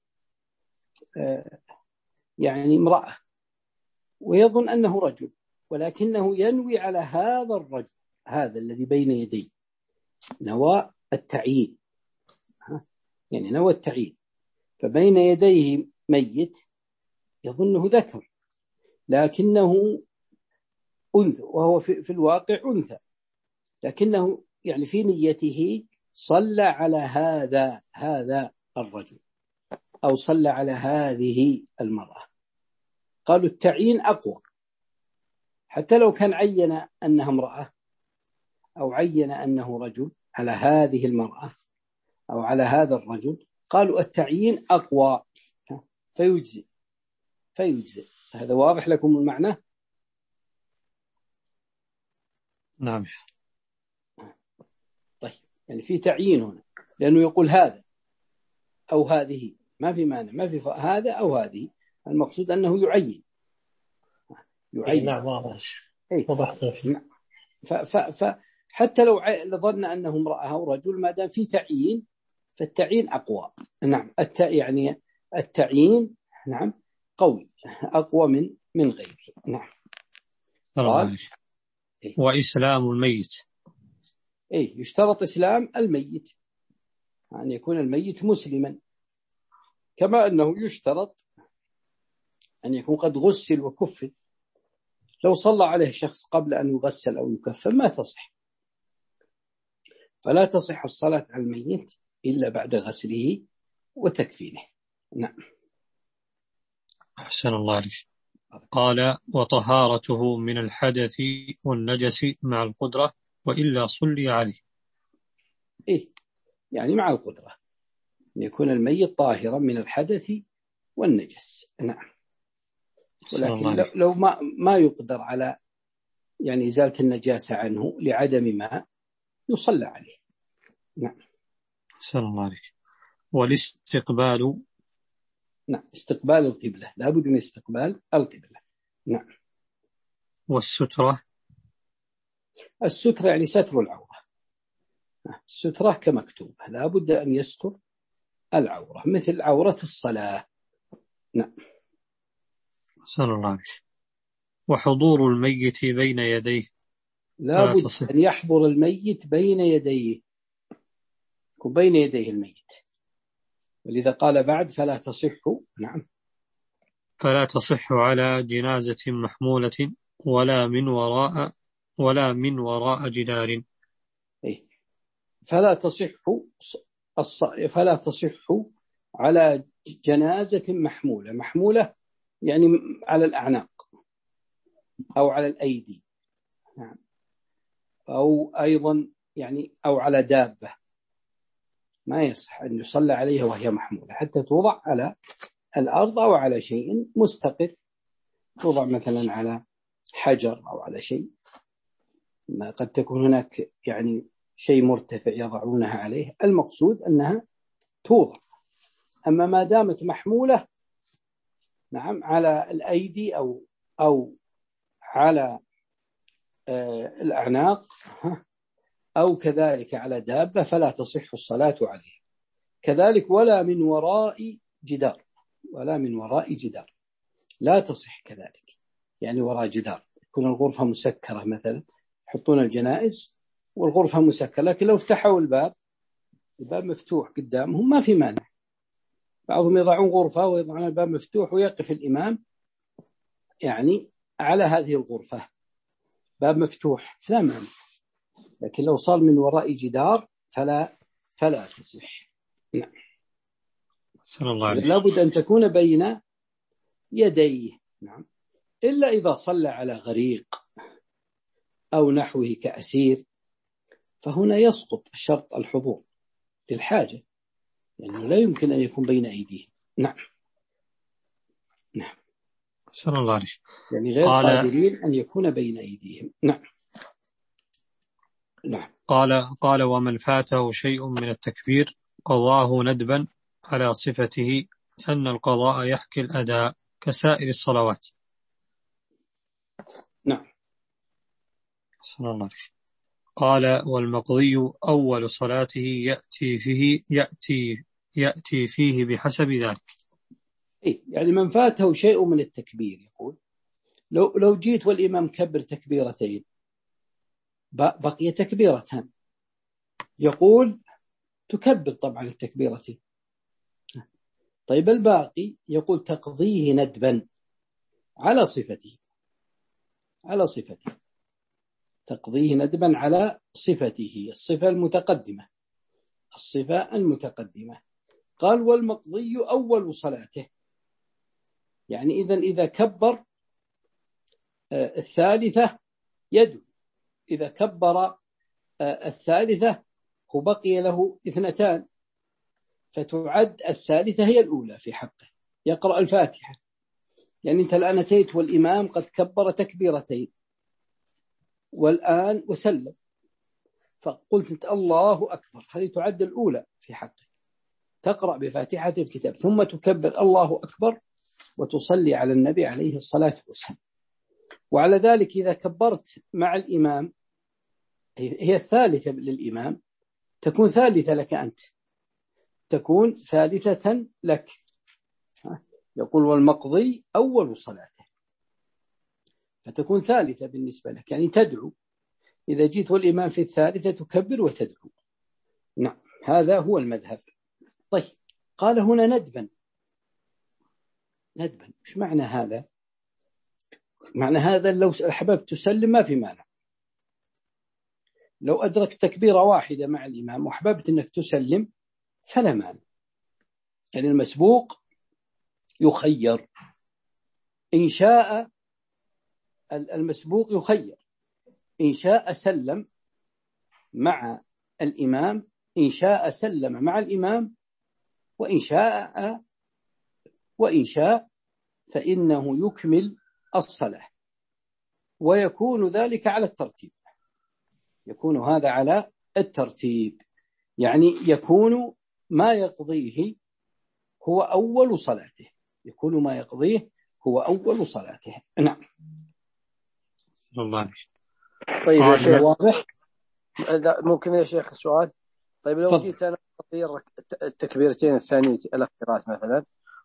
يعني امرأة ويظن أنه رجل، ولكنه ينوي على هذا الرجل، هذا الذي بين يديه، نوى التعيين، يعني نوى التعيين، فبين يديه ميت يظنه ذكر لكنه أنثى، وهو في, في الواقع أنثى، لكنه يعني في نيته صلى على هذا هذا الرجل أو صلى على هذه المرأة. قالوا التعيين أقوى، حتى لو كان عين أنها امرأة أو عين أنه رجل على هذه المرأة أو على هذا الرجل، قالوا التعيين أقوى فيجزئ فيجزئ. هذا واضح لكم المعنى؟ نعم. طيب يعني في تعيين هنا، لأنه يقول هذا أو هذه، ما في معنى، ما في هذا أو هذه، المقصود أنه يعين يعين. نعم واضح. فحتى لو ظن أنه امرأة أو رجل، ما دام في تعيين فالتعيين أقوى. نعم. الت... يعني التعيين نعم قوي، أقوى من من غيره. نعم. قال إيه؟ وإسلام الميت. إيه يشترط إسلام الميت، أن يكون الميت مسلما، كما أنه يشترط أن يكون قد غسل وكفن. لو صلى عليه شخص قبل أن يغسل أو يكفن ما تصح، فلا تصح الصلاة على الميت إلا بعد غسله وتكفينه. نعم. أحسن الله عليك. قال وطهارته من الحدث والنجس مع القدرة وإلا صلي عليه. إيه يعني مع القدرة أن يكون الميت طاهرا من الحدث والنجس. نعم. ولكن لو ما ما يقدر على يعني إزالة النجاسة عنه لعدم ماء يصلى عليه. نعم. أحسن الله عليك. والاستقبال. نعم استقبال القبلة، لا بد من استقبال القبلة. نعم. والسترة. السترة يعني ستر العورة، السترة كمكتوبة، لا بد أن يستر العورة مثل عورة الصلاة. نعم. صلى الله عليه وسلم. وحضور الميت بين يديه لا بد أن يحضر الميت بين يديه، يكون بين يديه الميت، ولذا قال بعد فلا تصح. نعم. فلا تصح على جنازة محمولة ولا من وراء ولا من وراء جدار. إيه؟ فلا تصح فلا تصح على جنازة محمولة. محمولة يعني على الأعناق أو على الأيدي، نعم، أو أيضا يعني أو على دابة، ما يصح أن يصلى عليها وهي محمولة، حتى توضع على الأرض أو على شيء مستقر، توضع مثلا على حجر أو على شيء، ما قد تكون هناك يعني شيء مرتفع يضعونها عليه، المقصود أنها توضع. أما ما دامت محمولة، نعم، على الأيدي أو أو على آه الأعناق أو كذلك على دابة، فلا تصح الصلاة عليه. كذلك ولا من وراء جدار، ولا من وراء جدار لا تصح كذلك، يعني وراء جدار يكون الغرفة مسكرة مثلا، يحطون الجنائز والغرفة مسكرة، لكن لو افتحوا الباب الباب مفتوح قدامهم ما في مانع. بعضهم يضعون غرفة ويضعون الباب مفتوح ويقف الإمام يعني على هذه الغرفة، باب مفتوح لا مانع، لكن لو صار من وراء جدار فلا فلا تصح. نعم. صلى الله عليه وسلم. لابد أن تكون بين يديه، نعم، إلا إذا صلى على غريق أو نحوه كأسير، فهنا يسقط شرط الحضور للحاجة، يعني لا يمكن أن يكون بين أيديه. نعم. نعم. صلى الله عليه وسلم. يعني غير قال... قادرين أن يكون بين أيديهم. نعم. نعم. قال قال ومن فاته شيء من التكبير قضاه ندبا على صفته، أن القضاء يحكي الأداء كسائر الصلوات. نعم. صلى الله عليه وسلم. قال والمقضي أول صلاته يأتي فيه يأتي يأتي فيه بحسب ذلك. إيه؟ يعني من فاته شيء من التكبير يقول لو لو جيت والإمام كبر تكبيرتين بقي تكبيرتان، يقول تكبر طبعا التكبيرتين. طيب الباقي يقول تقضيه ندبا على صفته، على صفته تقضيه ندبا على صفته، الصفة المتقدمة، الصفة المتقدمة. قال والمقضي أول صلاته، يعني إذن إذا كبر الثالثة يدعو، إذا كبر الثالثة هو بقي له اثنتان، فتعد الثالثة هي الأولى في حقه، يقرأ الفاتحة. يعني أنت الآن أتيت والإمام قد كبر تكبيرتين والآن وسلم، فقلت أنت الله أكبر، هذه تعد الأولى في حقه، تقرأ بفاتحة الكتاب ثم تكبر الله أكبر وتصلي على النبي عليه الصلاة والسلام. وعلى ذلك إذا كبرت مع الإمام هي الثالثة للإمام، تكون ثالثة لك أنت، تكون ثالثة لك. يقول والمقضي أول صلاته، فتكون ثالثة بالنسبة لك، يعني تدعو إذا جيت والإمام في الثالثة تكبر وتدعو. نعم، هذا هو المذهب. طيب قال هنا ندبا، ندبا مش معنى هذا؟ معنى هذا لو أحببت تسلم ما في مانع، لو أدركت تكبيرة واحدة مع الإمام وأحببت أنك تسلم فلا مانع. يعني المسبوق يخير، إن شاء المسبوق يخير، إن شاء سلم مع الإمام، إن شاء سلم مع الإمام، وإن شاء وإن شاء فإنه يكمل الصلاة، ويكون ذلك على الترتيب، يكون هذا على الترتيب، يعني يكون ما يقضيه هو أول صلاته، يكون ما يقضيه هو أول صلاته. نعم. الله عليه. طيب يا شيخ واضح؟ ممكن يا شيخ السؤال؟ طيب لو فضل. جيت أنا أطير التكبيرتين الثانية الأخيرات مثلا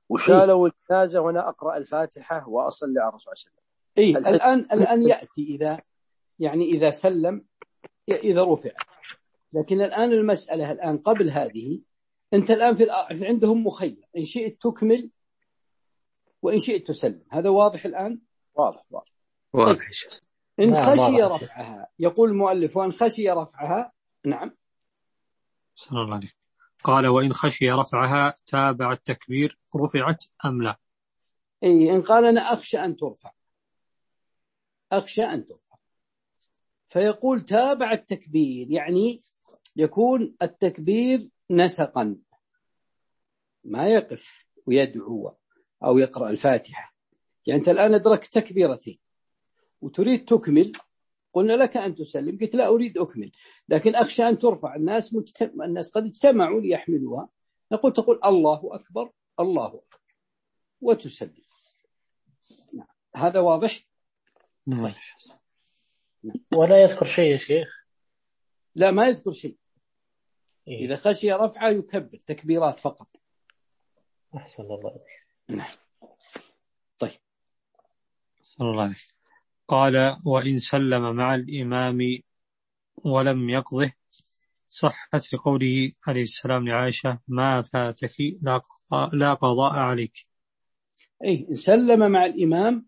وشالوا الجنازة وأنا أقرأ الفاتحة وأصلي على الرسول صلى الله عليه وسلم. إيه الآن الآن يأتي إذا يعني إذا سلم إذا رفع، لكن الآن المسألة الآن قبل هذه أنت الآن في عندهم مخير، إن شئت تكمل وإن شئت تسلم. هذا واضح الآن؟ واضح واضح واضح. إن خشي رفعها، يقول المؤلف وإن خشي رفعها. نعم. صلى الله عليه. قال وإن خشي رفعها تابع التكبير رفعت أم لا؟ إيه إن قال أنا أخشى أن ترفع، أخشى أن ترفع، فيقول تابع التكبير، يعني يكون التكبير نسقا، ما يقف ويدعو أو يقرأ الفاتحة. يعني أنت الآن أدركت تكبيرتين وتريد تكمل، قلنا لك أن تسلم، قلت لا أريد أكمل لكن أخشى أن ترفع، الناس مجتمع، الناس قد اجتمعوا ليحملوها، نقول تقول الله أكبر الله أكبر وتسلم. نعم. هذا واضح؟ نعم. طيب. ولا يذكر شيء يا شيخ؟ لا ما يذكر شيء. إيه؟ إذا خشي رفعه يكبر تكبيرات فقط. أحسن الله. نعم. طيب. صلى الله عليه. قال وإن سلم مع الإمام ولم يقضه صحت لقوله عليه السلام لعائشة ما فاتك لا قضاء عليك. أي إن سلم مع الإمام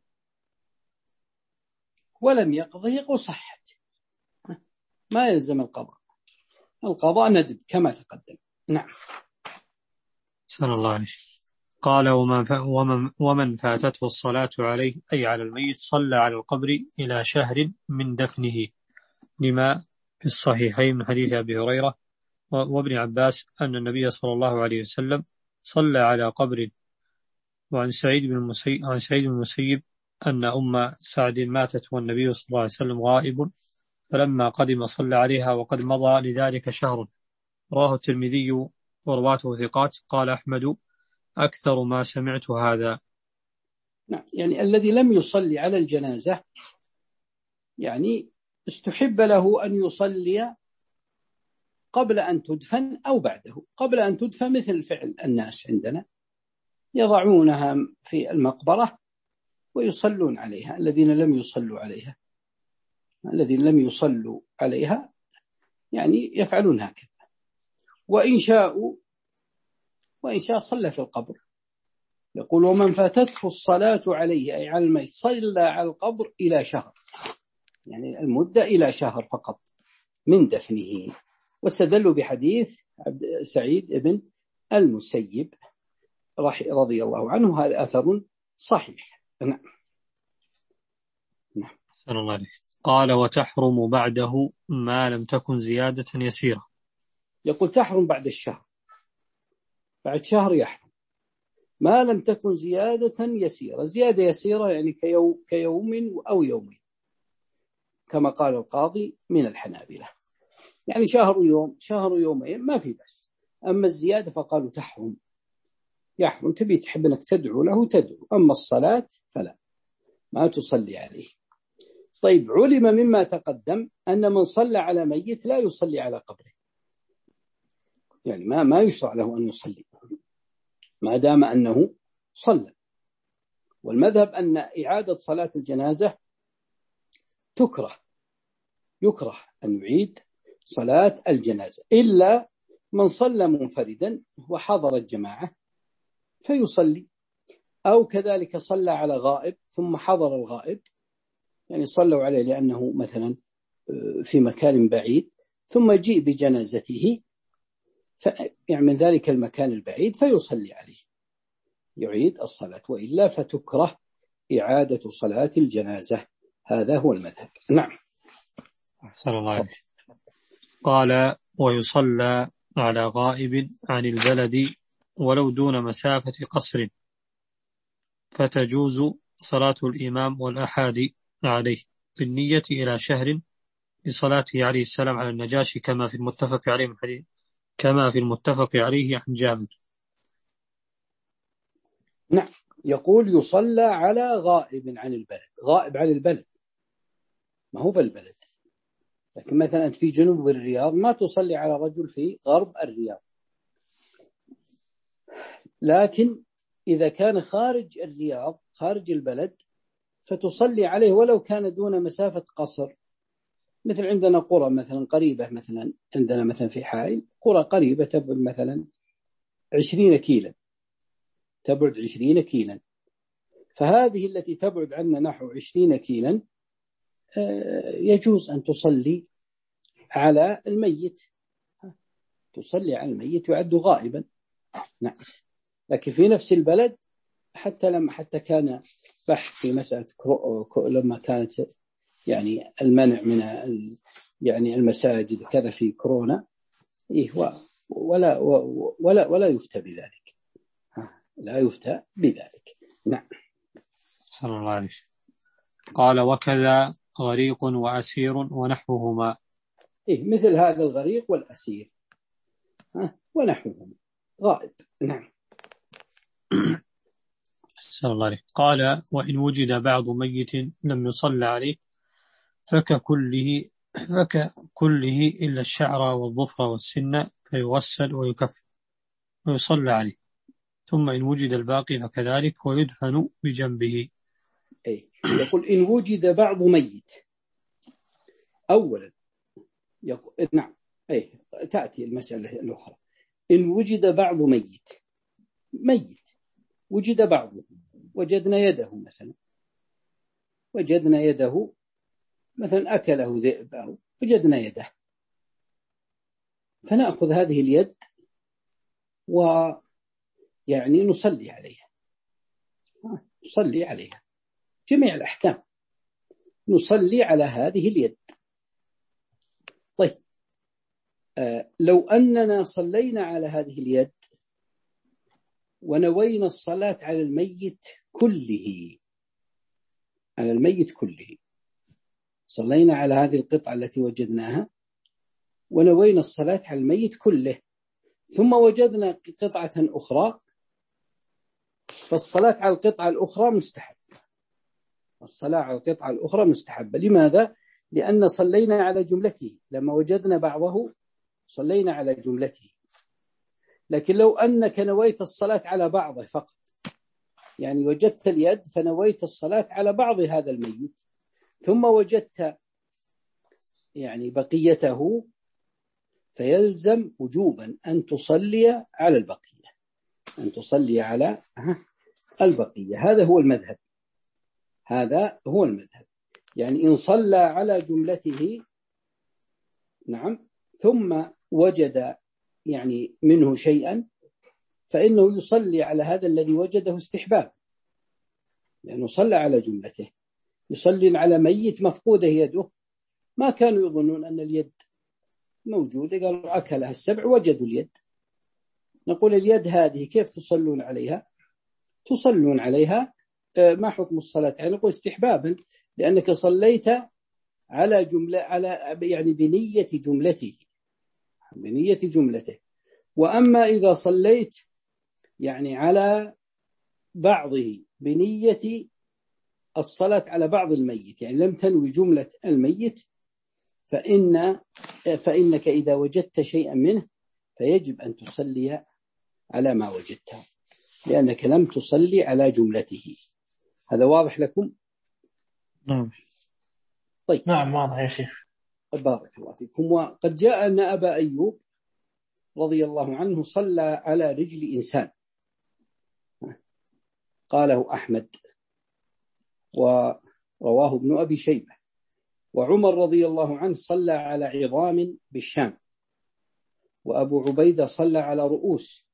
ولم يقضه يقول صحت، ما يلزم القضاء، القضاء ندب كما تقدم. نعم. صلى الله عليه. قال ومن, ومن, ومن فاتته الصلاة عليه أي على الميت صلى على القبر إلى شهر من دفنه، لما في الصحيحين من حديث أبي هريرة وابن عباس أن النبي صلى الله عليه وسلم صلى على قبر. وعن سعيد بن المسيب, عن سعيد بن المسيب أن أم سعد ماتت والنبي صلى الله عليه وسلم غائب، فلما قدم صلى عليها وقد مضى لذلك شهر. رواه الترمذي ورواته ثقات. قال أحمد أكثر ما سمعت هذا. نعم. يعني الذي لم يصلي على الجنازة يعني استحب له أن يصلي قبل أن تدفن أو بعده. قبل أن تدفن مثل فعل الناس عندنا، يضعونها في المقبرة ويصلون عليها. الذين لم يصلوا عليها الذين لم يصلوا عليها يعني يفعلون هكذا. وإن شاءوا وإن شاء صلى في القبر. يقول ومن فاتته الصلاة عليه أي على الميت صلى على القبر إلى شهر، يعني المدة إلى شهر فقط من دفنه. واستدلوا بحديث عبد سعيد بن المسيب رضي الله عنه، هذا أثر صحيح. نعم. نعم. صلى الله عليه. قال وتحرم بعده ما لم تكن زيادة يسيرة. يقول تحرم بعد الشهر، بعد شهر يحرم ما لم تكن زيادة يسيرة. زيادة يسيرة يعني كيوم, كيوم أو يومين كما قال القاضي من الحنابلة، يعني شهر يوم شهر يومين ما في بس. أما الزيادة فقالوا تحرم، يحرم، تبي تحب أنك تدعو له تدعو، أما الصلاة فلا، ما تصلي عليه. طيب علم مما تقدم أن من صلى على ميت لا يصلي على قبره، يعني ما ما يشرع له أن يصلي ما دام أنه صلى. والمذهب أن إعادة صلاة الجنازة تكره، يكره أن يعيد صلاة الجنازة إلا من صلى منفردا وحضر الجماعة فيصلي، أو كذلك صلى على غائب ثم حضر الغائب، يعني صلوا عليه لأنه مثلا في مكان بعيد ثم جيء بجنازته يعني من ذلك المكان البعيد فيصلي عليه يعيد الصلاة، وإلا فتكره إعادة صلاة الجنازة. هذا هو المذهب. نعم. أحسن الله عليه. قال ويصلى على غائب عن البلد ولو دون مسافة قصر، فتجوز صلاة الإمام والأحادي عليه بالنية إلى شهر لصلاته عليه السلام على النجاشي كما في المتفق عليه من حديث كما في المتفق عليه عن جابر. نعم. يقول يصلى على غائب عن البلد. غائب عن البلد ما هو بالبلد، لكن مثلا في جنوب الرياض ما تصلي على رجل في غرب الرياض، لكن إذا كان خارج الرياض خارج البلد فتصلي عليه ولو كان دون مسافة قصر. مثل عندنا قرى مثلا قريبة، مثلا عندنا مثلا في حائل قرى قريبة تبعد مثلا عشرين كيلا، تبعد عشرين كيلا، فهذه التي تبعد عنا نحو عشرين كيلا يجوز أن تصلي على الميت، تصلي على الميت يعد غائبا. نعم. لكن في نفس البلد حتى لما حتى كان بحث في مسألة لما كانت يعني المنع من يعني المساجد كذا في كورونا، إيه ولا ولا ولا يفتى بذلك، لا يفتى بذلك. نعم. صلى الله عليه وسلم. قال وكذا غريق وأسير ونحوهما. إيه مثل هذا الغريق والأسير ونحوهما غائب. نعم. صلى الله عليه. قال وإن وجد بعض ميت لم يصلى عليه فككله فككله إلا الشعر والظفر والسن فيغسل ويكفن ويصلى عليه، ثم إن وجد الباقي فكذلك ويدفن بجنبه. أي يقول إن وجد بعض ميت أولا يقول نعم أي تأتي المسألة الأخرى. إن وجد بعض ميت ميت وجد بعضه، وجدنا يده مثلا، وجدنا يده مثلا أكله ذئب أو وجدنا يده، فنأخذ هذه اليد ويعني نصلي عليها، نصلي عليها جميع الأحكام، نصلي على هذه اليد. طيب آه لو أننا صلينا على هذه اليد ونوينا الصلاة على الميت كله، على الميت كله، صلينا على هذه القطعة التي وجدناها ونوينا الصلاة على الميت كله، ثم وجدنا قطعة أخرى، فالصلاة على القطعة الأخرى مستحب، الصلاة على القطعة الأخرى مستحبة. لماذا؟ لأن صلينا على جملته، لما وجدنا بعضه صلينا على جملته. لكن لو أنك نويت الصلاة على بعضه فقط، يعني وجدت اليد فنويت الصلاة على بعض هذا الميت ثم وجدت يعني بقيته، فيلزم وجوبا أن تصلي على البقية، أن تصلي على البقية. هذا هو المذهب، هذا هو المذهب. يعني إن صلى على جملته نعم ثم وجد يعني منه شيئا فإنه يصلي على هذا الذي وجده استحباب، لأنه صلى على جملته. يصلي على ميت مفقودة يده، ما كانوا يظنون أن اليد موجودة، قالوا أكلها السبع وجدوا اليد، نقول اليد هذه كيف تصلون عليها؟ تصلون عليها ما حكم الصلاة؟ يعني نقول استحبابا، لأنك صليت على جملة، على يعني بنية جملته، بنية جملته. وأما إذا صليت يعني على بعضه بنية الصلاة على بعض الميت، يعني لم تنوي جملة الميت، فإن فإنك إذا وجدت شيئا منه فيجب أن تصلي على ما وجدته، لأنك لم تصلي على جملته. هذا واضح لكم؟ نعم. طيب. نعم واضح يا شيخ. بارك الله فيكم. وقد جاء أن أبا أيوب رضي الله عنه صلى على رجل إنسان، قاله أحمد ورواه ابن أبي شيبة. وعمر رضي الله عنه صلى على عظام بالشام، وأبو عبيدة صلى على رؤوس،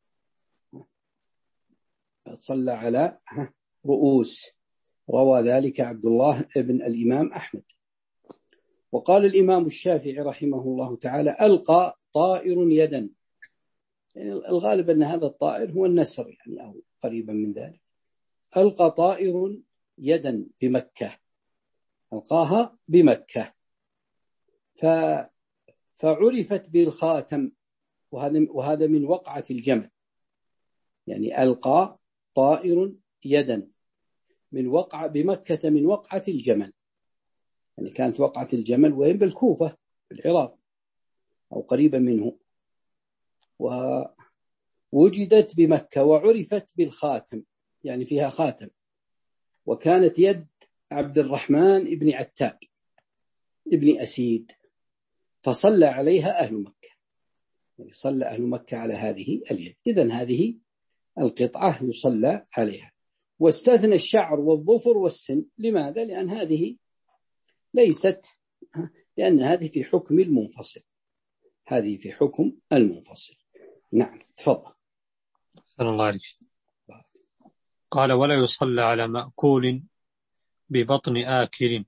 صلى على رؤوس، روى ذلك عبد الله ابن الإمام أحمد. وقال الإمام الشافعي رحمه الله تعالى ألقى طائر يدا، يعني الغالب أن هذا الطائر هو النسر يعني أو قريبا من ذلك. ألقى طائر يدا بمكة، ألقاها بمكة ف... فعرفت بالخاتم، وهذا وهذا من وقعة الجمل، يعني ألقى طائر يدا من وقع بمكة من وقعة الجمل، يعني كانت وقعة الجمل وين؟ بالكوفة بالعراق أو قريبا منه. و... وجدت بمكة وعرفت بالخاتم، يعني فيها خاتم، وكانت يد عبد الرحمن ابن عتاب ابن أسيد، فصلى عليها أهل مكة، يعني صلى أهل مكة على هذه اليد. إذن هذه القطعة يصلى عليها. واستثنى الشعر والظفر والسن. لماذا؟ لأن هذه ليست، لأن هذه في حكم المنفصل، هذه في حكم المنفصل. نعم تفضل. صلى الله عليه وسلم. قال ولا يصلى على مأكول ببطن آكل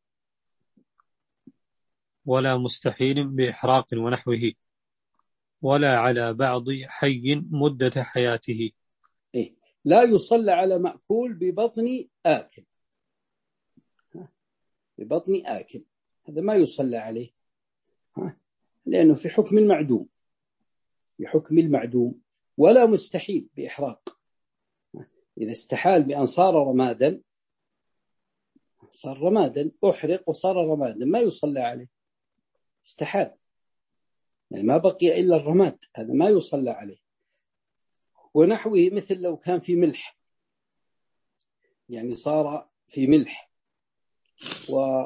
ولا مستحيل بإحراق ونحوه ولا على بعض حي مدة حياته. إيه؟ لا يصلى على مأكول ببطن آكل، ببطن آكل هذا ما يصلى عليه، لأنه في حكم المعدوم، بحكم المعدوم. ولا مستحيل بإحراق، إذا استحال بأن صار رمادا، صار رمادا أحرق وصار رمادا ما يصلى عليه، استحال، يعني ما بقي إلا الرماد، هذا ما يصلى عليه. ونحوه مثل لو كان في ملح، يعني صار في ملح و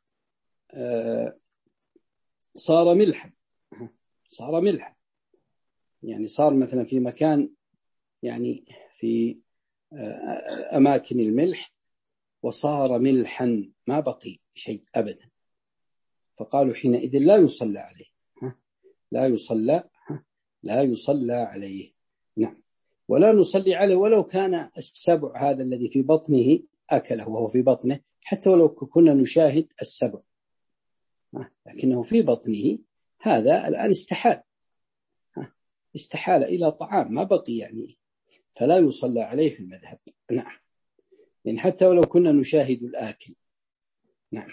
صار ملحا، صار ملحا، يعني صار مثلا في مكان، يعني في أماكن الملح وصار ملحا ما بقي شيء أبدا، فقالوا حينئذ لا يصلى عليه، لا يصلى لا يصلى عليه. نعم. ولا نصلي عليه ولو كان السبع هذا الذي في بطنه أكله وهو في بطنه، حتى ولو كنا نشاهد السبع لكنه في بطنه، هذا الآن استحال، استحال إلى طعام ما بقي، يعني فلا يصلى عليه في المذهب. نعم، يعني حتى ولو كنا نشاهد الآكل. نعم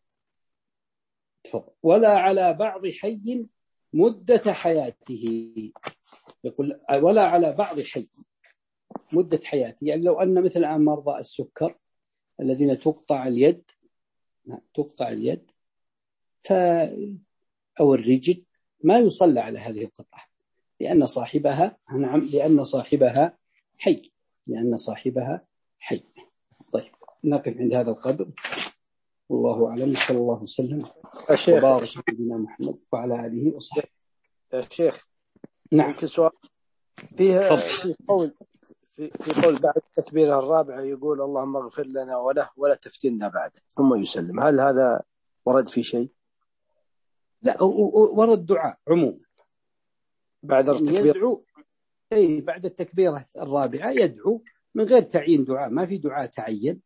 تفضل. ولا على بعض حي مدة حياته، يقول ولا على بعض حي مدة حياته، يعني لو أن مثل الآن مرضى السكر الذين تقطع اليد، تقطع اليد ف أو الرجل، ما يصلى على هذه القطعة لأن صاحبها، نعم لأن صاحبها حي، لأن صاحبها حي. طيب نقف عند هذا القدر، والله أعلم، صلى الله وسلم وبارك على نبينا محمد وعلى آله وصحبه. شيخ نعم يمكن سؤال فيها، في قول في, في قول بعد التكبيرة الرابعة يقول اللهم اغفر لنا وله ولا تفتنا بعد ثم يسلم، هل هذا ورد في شيء؟ لا، ورد دعاء عموما بعد التكبير، يدعو، أي بعد التكبيرة الرابعة يدعو من غير تعيين دعاء، ما في دعاء تعين،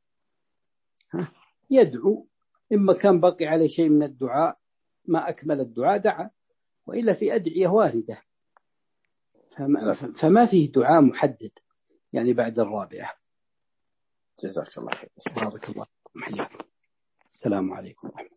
يدعو، إما كان بقي عليه شيء من الدعاء ما أكمل الدعاء دعا، وإلا في أدعية واردة، فما, فما فيه دعاء محدد يعني بعد الرابعة. جزاك الله خير. بارك الله فيكم، حياكم، السلام عليكم ورحمة الله.